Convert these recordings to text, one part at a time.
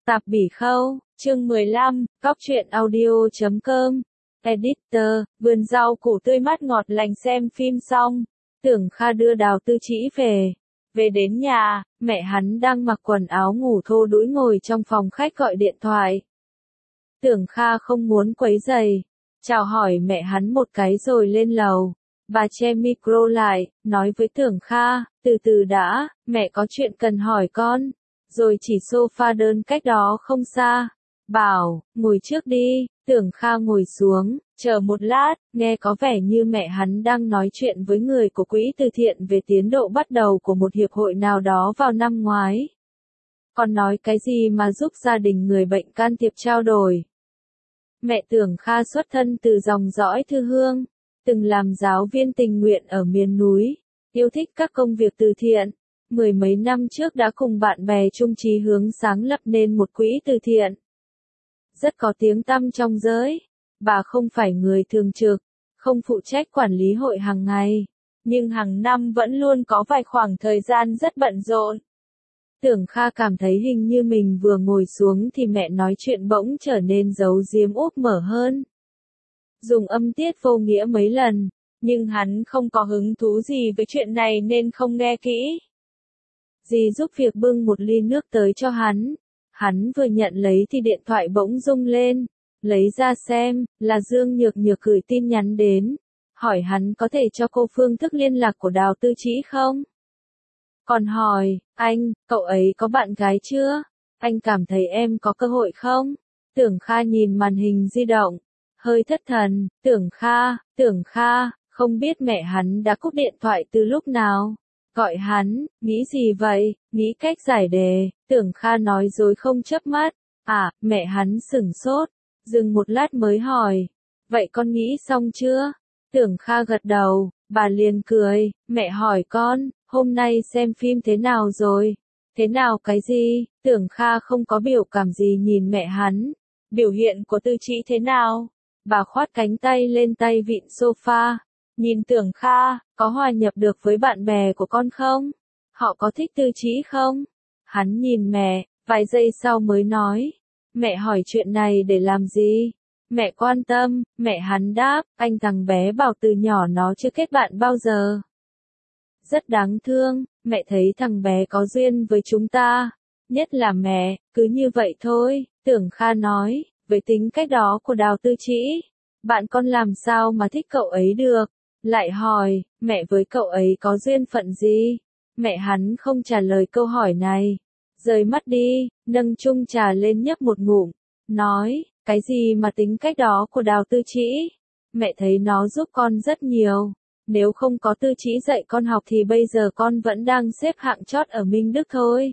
Tạp Bỉ Khâu, chương 15, Cóc truyện audio.com. Editor, vườn rau củ tươi mát ngọt lành. Xem phim xong, Tưởng Kha đưa Đào Tư Trĩ về. Về đến nhà, mẹ hắn đang mặc quần áo ngủ thô đũi ngồi trong phòng khách gọi điện thoại. Tưởng Kha không muốn quấy rầy, chào hỏi mẹ hắn một cái rồi lên lầu. Bà che micro lại, nói với Tưởng Kha, từ từ đã, mẹ có chuyện cần hỏi con. Rồi chỉ sofa đơn cách đó không xa. Bảo, ngồi trước đi. Tưởng Kha ngồi xuống, chờ một lát, nghe có vẻ như mẹ hắn đang nói chuyện với người của quỹ từ thiện về tiến độ bắt đầu của một hiệp hội nào đó vào năm ngoái. Còn nói cái gì mà giúp gia đình người bệnh can thiệp trao đổi. Mẹ Tưởng Kha xuất thân từ dòng dõi Thư Hương, từng làm giáo viên tình nguyện ở miền núi, yêu thích các công việc từ thiện. Mười mấy năm trước đã cùng bạn bè chung chí hướng sáng lập nên một quỹ từ thiện. Rất có tiếng tăm trong giới. Bà không phải người thường trực, không phụ trách quản lý hội hàng ngày, nhưng hàng năm vẫn luôn có vài khoảng thời gian rất bận rộn. Tưởng Kha cảm thấy hình như mình vừa ngồi xuống thì mẹ nói chuyện bỗng trở nên giấu giếm úp mở hơn. Dùng âm tiết vô nghĩa mấy lần, nhưng hắn không có hứng thú gì với chuyện này nên không nghe kỹ. Dì giúp việc bưng một ly nước tới cho hắn. Hắn vừa nhận lấy thì điện thoại bỗng rung lên. Lấy ra xem, là Dương Nhược Nhược gửi tin nhắn đến. Hỏi hắn có thể cho cô phương thức liên lạc của Đào Tư Trĩ không? Còn hỏi, anh, cậu ấy có bạn gái chưa? Anh cảm thấy em có cơ hội không? Tưởng Kha nhìn màn hình di động. Hơi thất thần, Tưởng Kha, không biết mẹ hắn đã cúp điện thoại từ lúc nào? Gọi hắn, nghĩ gì vậy, nghĩ cách giải đề. Tưởng Kha nói dối không chớp mắt. À, mẹ hắn sửng sốt, dừng một lát mới hỏi. Vậy con nghĩ xong chưa? Tưởng Kha gật đầu, bà liền cười, mẹ hỏi con, hôm nay xem phim thế nào rồi? Thế nào cái gì? Tưởng Kha không có biểu cảm gì nhìn mẹ hắn. Biểu hiện của Tư Trĩ thế nào? Bà khoát cánh tay lên tay vịn sofa. Nhìn Tưởng Kha, có hòa nhập được với bạn bè của con không? Họ có thích Tư Trĩ không? Hắn nhìn mẹ, vài giây sau mới nói. Mẹ hỏi chuyện này để làm gì? Mẹ quan tâm, mẹ hắn đáp, anh thằng bé bảo từ nhỏ nó chưa kết bạn bao giờ. Rất đáng thương, mẹ thấy thằng bé có duyên với chúng ta. Nhất là mẹ, cứ như vậy thôi, Tưởng Kha nói, với tính cách đó của Đào Tư Trĩ. Bạn con làm sao mà thích cậu ấy được? Lại hỏi, mẹ với cậu ấy có duyên phận gì? Mẹ hắn không trả lời câu hỏi này. Rời mắt đi, nâng chung trà lên nhấp một ngụm. Nói, cái gì mà tính cách đó của Đào Tư Trĩ? Mẹ thấy nó giúp con rất nhiều. Nếu không có Tư Trĩ dạy con học thì bây giờ con vẫn đang xếp hạng chót ở Minh Đức thôi.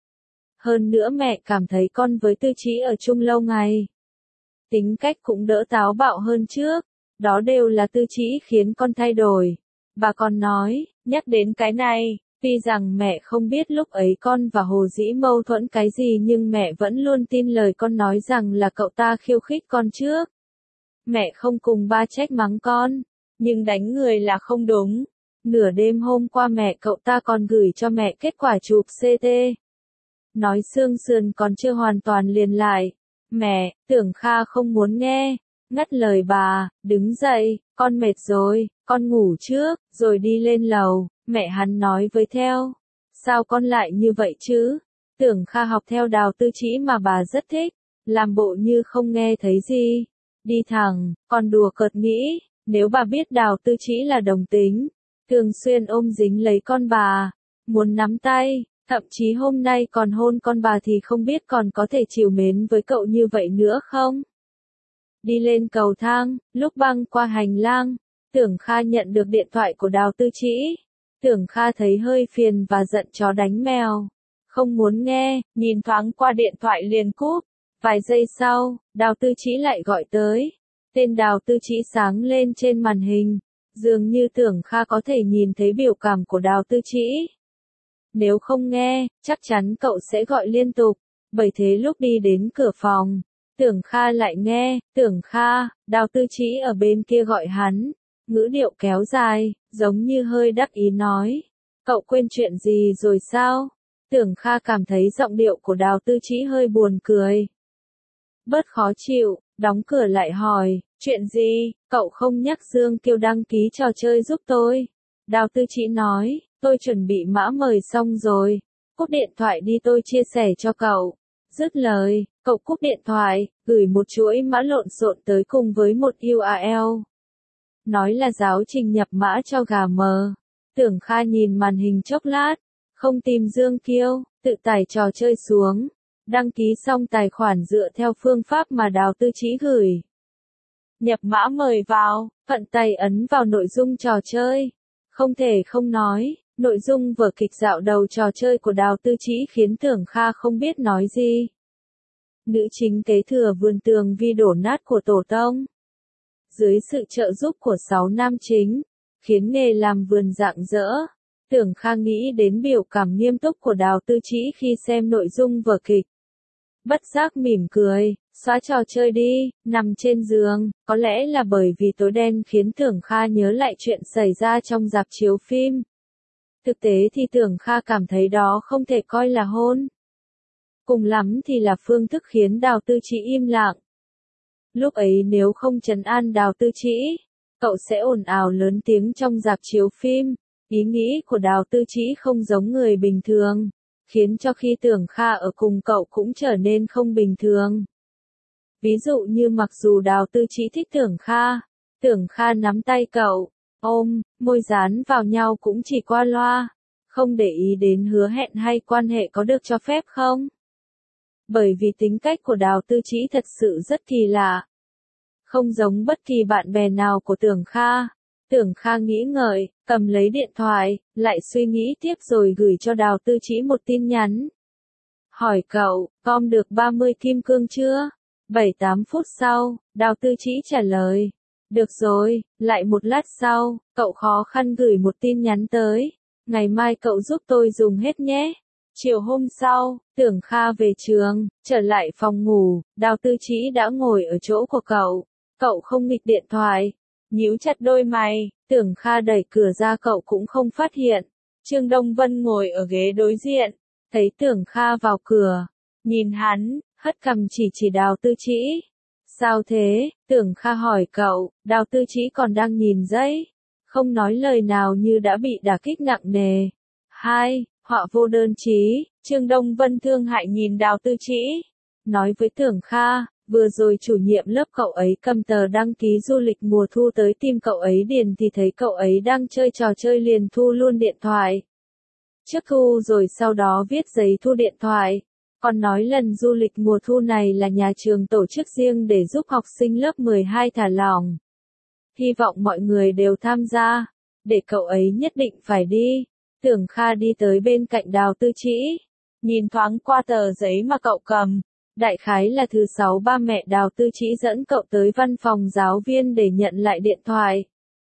Hơn nữa mẹ cảm thấy con với Tư Trĩ ở chung lâu ngày. Tính cách cũng đỡ táo bạo hơn trước. Đó đều là Tư Trĩ khiến con thay đổi. Bà còn nói, nhắc đến cái này, tuy rằng mẹ không biết lúc ấy con và Hồ Dĩ mâu thuẫn cái gì nhưng mẹ vẫn luôn tin lời con nói rằng là cậu ta khiêu khích con trước. Mẹ không cùng ba trách mắng con, nhưng đánh người là không đúng. Nửa đêm hôm qua mẹ cậu ta còn gửi cho mẹ kết quả chụp CT. Nói xương sườn còn chưa hoàn toàn liền lại. Mẹ, Tưởng Kha không muốn nghe. Ngắt lời bà, đứng dậy, con mệt rồi, con ngủ trước, rồi đi lên lầu. Mẹ hắn nói với theo. Sao con lại như vậy chứ? Tưởng Kha học theo Đào Tư Trĩ mà bà rất thích. Làm bộ như không nghe thấy gì. Đi thẳng, con đùa cợt nghĩ. Nếu bà biết Đào Tư Trĩ là đồng tính, thường xuyên ôm dính lấy con bà, muốn nắm tay, thậm chí hôm nay còn hôn con bà thì không biết còn có thể trìu mến với cậu như vậy nữa không? Đi lên cầu thang, lúc băng qua hành lang, Tưởng Kha nhận được điện thoại của Đào Tư Trĩ. Tưởng Kha thấy hơi phiền và giận chó đánh mèo. Không muốn nghe, nhìn thoáng qua điện thoại liền cúp. Vài giây sau, Đào Tư Trĩ lại gọi tới. Tên Đào Tư Trĩ sáng lên trên màn hình. Dường như Tưởng Kha có thể nhìn thấy biểu cảm của Đào Tư Trĩ. Nếu không nghe, chắc chắn cậu sẽ gọi liên tục. Bởi thế lúc đi đến cửa phòng, Tưởng Kha lại nghe, Tưởng Kha, Đào Tư Trĩ ở bên kia gọi hắn. Ngữ điệu kéo dài, giống như hơi đắc ý nói. Cậu quên chuyện gì rồi sao? Tưởng Kha cảm thấy giọng điệu của Đào Tư Trĩ hơi buồn cười. Bớt khó chịu, đóng cửa lại hỏi, chuyện gì, cậu không nhắc Dương Kiêu đăng ký trò chơi giúp tôi. Đào Tư Trĩ nói, tôi chuẩn bị mã mời xong rồi, cúp điện thoại đi tôi chia sẻ cho cậu. Dứt lời, cậu cúp điện thoại, gửi một chuỗi mã lộn xộn tới cùng với một URL. Nói là giáo trình nhập mã cho gà mờ. Tưởng Kha nhìn màn hình chốc lát, không tìm Dương Kiêu, tự tải trò chơi xuống. Đăng ký xong tài khoản dựa theo phương pháp mà Đào Tư Trĩ gửi. Nhập mã mời vào, thuận tay ấn vào nội dung trò chơi. Không thể không nói, nội dung vở kịch dạo đầu trò chơi của Đào Tư Trĩ khiến Tưởng Kha không biết nói gì. Nữ chính kế thừa vườn tường vi đổ nát của tổ tông. Dưới sự trợ giúp của 6 nam chính, khiến nghề làm vườn rạng rỡ. Tưởng Kha nghĩ đến biểu cảm nghiêm túc của Đào Tư Trĩ khi xem nội dung vở kịch. Bất giác mỉm cười, xóa trò chơi đi, nằm trên giường, có lẽ là bởi vì tối đen khiến Tưởng Kha nhớ lại chuyện xảy ra trong rạp chiếu phim. Thực tế thì Tưởng Kha cảm thấy đó không thể coi là hôn. Cùng lắm thì là phương thức khiến Đào Tư Trĩ im lặng. Lúc ấy nếu không trấn an Đào Tư Trĩ, cậu sẽ ồn ào lớn tiếng trong rạp chiếu phim. Ý nghĩ của Đào Tư Trĩ không giống người bình thường, khiến cho khi Tưởng Kha ở cùng cậu cũng trở nên không bình thường. Ví dụ như mặc dù Đào Tư Trĩ thích Tưởng Kha nắm tay cậu, ôm, môi dán vào nhau cũng chỉ qua loa, không để ý đến hứa hẹn hay quan hệ có được cho phép không. Bởi vì tính cách của Đào Tư Trĩ thật sự rất kỳ lạ. Không giống bất kỳ bạn bè nào của Tưởng Kha. Tưởng Kha nghĩ ngợi, cầm lấy điện thoại, lại suy nghĩ tiếp rồi gửi cho Đào Tư Trĩ một tin nhắn. Hỏi cậu, com được 30 kim cương chưa? 7-8 phút sau, Đào Tư Trĩ trả lời. Được rồi, lại một lát sau, cậu khó khăn gửi một tin nhắn tới. Ngày mai cậu giúp tôi dùng hết nhé. Chiều hôm sau, Tưởng Kha về trường, trở lại phòng ngủ, Đào Tư Trĩ đã ngồi ở chỗ của cậu. Cậu không nghịch điện thoại. Nhíu chặt đôi mày, Tưởng Kha đẩy cửa ra cậu cũng không phát hiện. Trương Đông Vân ngồi ở ghế đối diện, thấy Tưởng Kha vào cửa, nhìn hắn, hất cằm chỉ Đào Tư Trĩ. Sao thế? Tưởng Kha hỏi cậu, Đào Tư Trĩ còn đang nhìn giấy, không nói lời nào như đã bị đả kích nặng nề. Họa vô đơn chí, Trương Đông Vân thương hại nhìn Đào Tư Trĩ, nói với Tưởng Kha. Vừa rồi chủ nhiệm lớp cậu ấy cầm tờ đăng ký du lịch mùa thu tới tìm cậu ấy điền thì thấy cậu ấy đang chơi trò chơi liền thu luôn điện thoại. Trước thu rồi sau đó viết giấy thu điện thoại. Còn nói lần du lịch mùa thu này là nhà trường tổ chức riêng để giúp học sinh lớp 12 thả lỏng. Hy vọng mọi người đều tham gia, để cậu ấy nhất định phải đi. Tưởng Kha đi tới bên cạnh Đào Tư Trĩ, nhìn thoáng qua tờ giấy mà cậu cầm. Đại khái là thứ 6 ba mẹ Đào Tư Trĩ dẫn cậu tới văn phòng giáo viên để nhận lại điện thoại.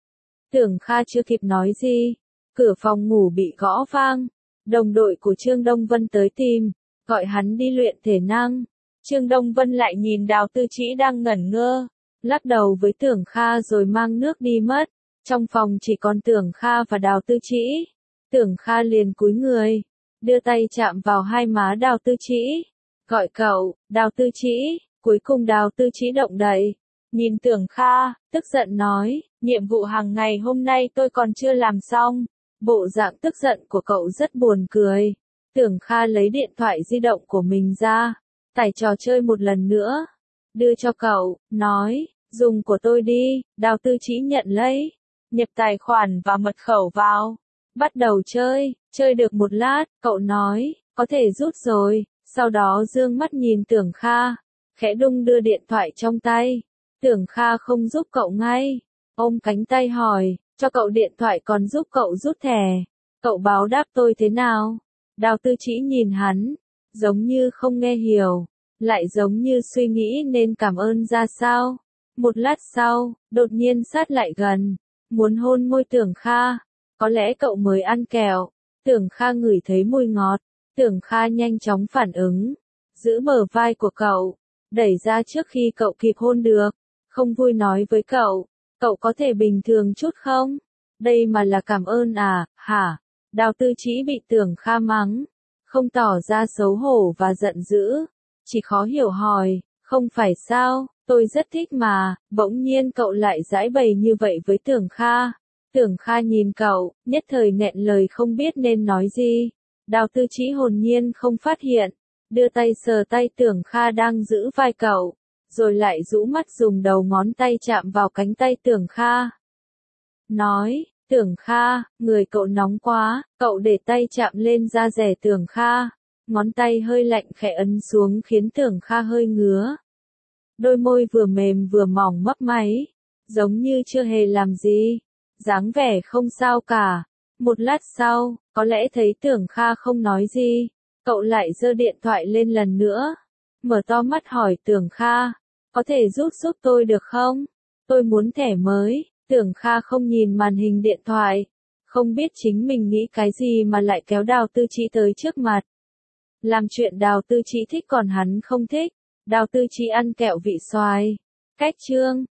Tưởng Kha chưa kịp nói gì, cửa phòng ngủ bị gõ vang. Đồng đội của Trương Đông Vân tới tìm, gọi hắn đi luyện thể năng. Trương Đông Vân lại nhìn Đào Tư Trĩ đang ngẩn ngơ, lắc đầu với Tưởng Kha rồi mang nước đi mất. Trong phòng chỉ còn Tưởng Kha và Đào Tư Trĩ. Tưởng Kha liền cúi người, đưa tay chạm vào hai má Đào Tư Trĩ. Gọi cậu, Đào Tư Trĩ. Cuối cùng Đào Tư Trĩ động đậy, nhìn Tưởng Kha, tức giận nói, nhiệm vụ hàng ngày hôm nay tôi còn chưa làm xong. Bộ dạng tức giận của cậu rất buồn cười. Tưởng Kha lấy điện thoại di động của mình ra, tải trò chơi một lần nữa, đưa cho cậu, nói, dùng của tôi đi. Đào Tư Trĩ nhận lấy, nhập tài khoản và mật khẩu vào, bắt đầu chơi. Chơi được một lát, cậu nói, có thể rút rồi. Sau đó dương mắt nhìn Tưởng Kha, khẽ đung đưa điện thoại trong tay. Tưởng Kha không giúp cậu ngay, ôm cánh tay hỏi, cho cậu điện thoại còn giúp cậu rút thẻ. Cậu báo đáp tôi thế nào? Đào Tư Trĩ nhìn hắn, giống như không nghe hiểu, lại giống như suy nghĩ nên cảm ơn ra sao. Một lát sau, đột nhiên sát lại gần, muốn hôn môi Tưởng Kha. Có lẽ cậu mới ăn kẹo. Tưởng Kha ngửi thấy mùi ngọt. Tưởng Kha nhanh chóng phản ứng, giữ bờ vai của cậu, đẩy ra trước khi cậu kịp hôn được. Không vui nói với cậu có thể bình thường chút không? Đây mà là cảm ơn à, hả? Đào Tư Trĩ bị Tưởng Kha mắng, không tỏ ra xấu hổ và giận dữ, chỉ khó hiểu hỏi, không phải sao, tôi rất thích mà, bỗng nhiên cậu lại giãi bày như vậy với Tưởng Kha. Tưởng Kha nhìn cậu, nhất thời nghẹn lời không biết nên nói gì. Đào Tư Chí hồn nhiên không phát hiện, đưa tay sờ tay Tưởng Kha đang giữ vai cậu, rồi lại rũ mắt dùng đầu ngón tay chạm vào cánh tay Tưởng Kha. Nói, Tưởng Kha, người cậu nóng quá, cậu để tay chạm lên da dẻ Tưởng Kha. Ngón tay hơi lạnh khẽ ấn xuống khiến Tưởng Kha hơi ngứa. Đôi môi vừa mềm vừa mỏng mấp máy, giống như chưa hề làm gì, dáng vẻ không sao cả. Một lát sau, có lẽ thấy Tưởng Kha không nói gì, cậu lại giơ điện thoại lên lần nữa, mở to mắt hỏi Tưởng Kha, có thể giúp tôi được không? Tôi muốn thẻ mới. Tưởng Kha không nhìn màn hình điện thoại, không biết chính mình nghĩ cái gì mà lại kéo Đào Tư Chí tới trước mặt. Làm chuyện Đào Tư Chí thích còn hắn không thích. Đào Tư Chí ăn kẹo vị xoài. Cách chương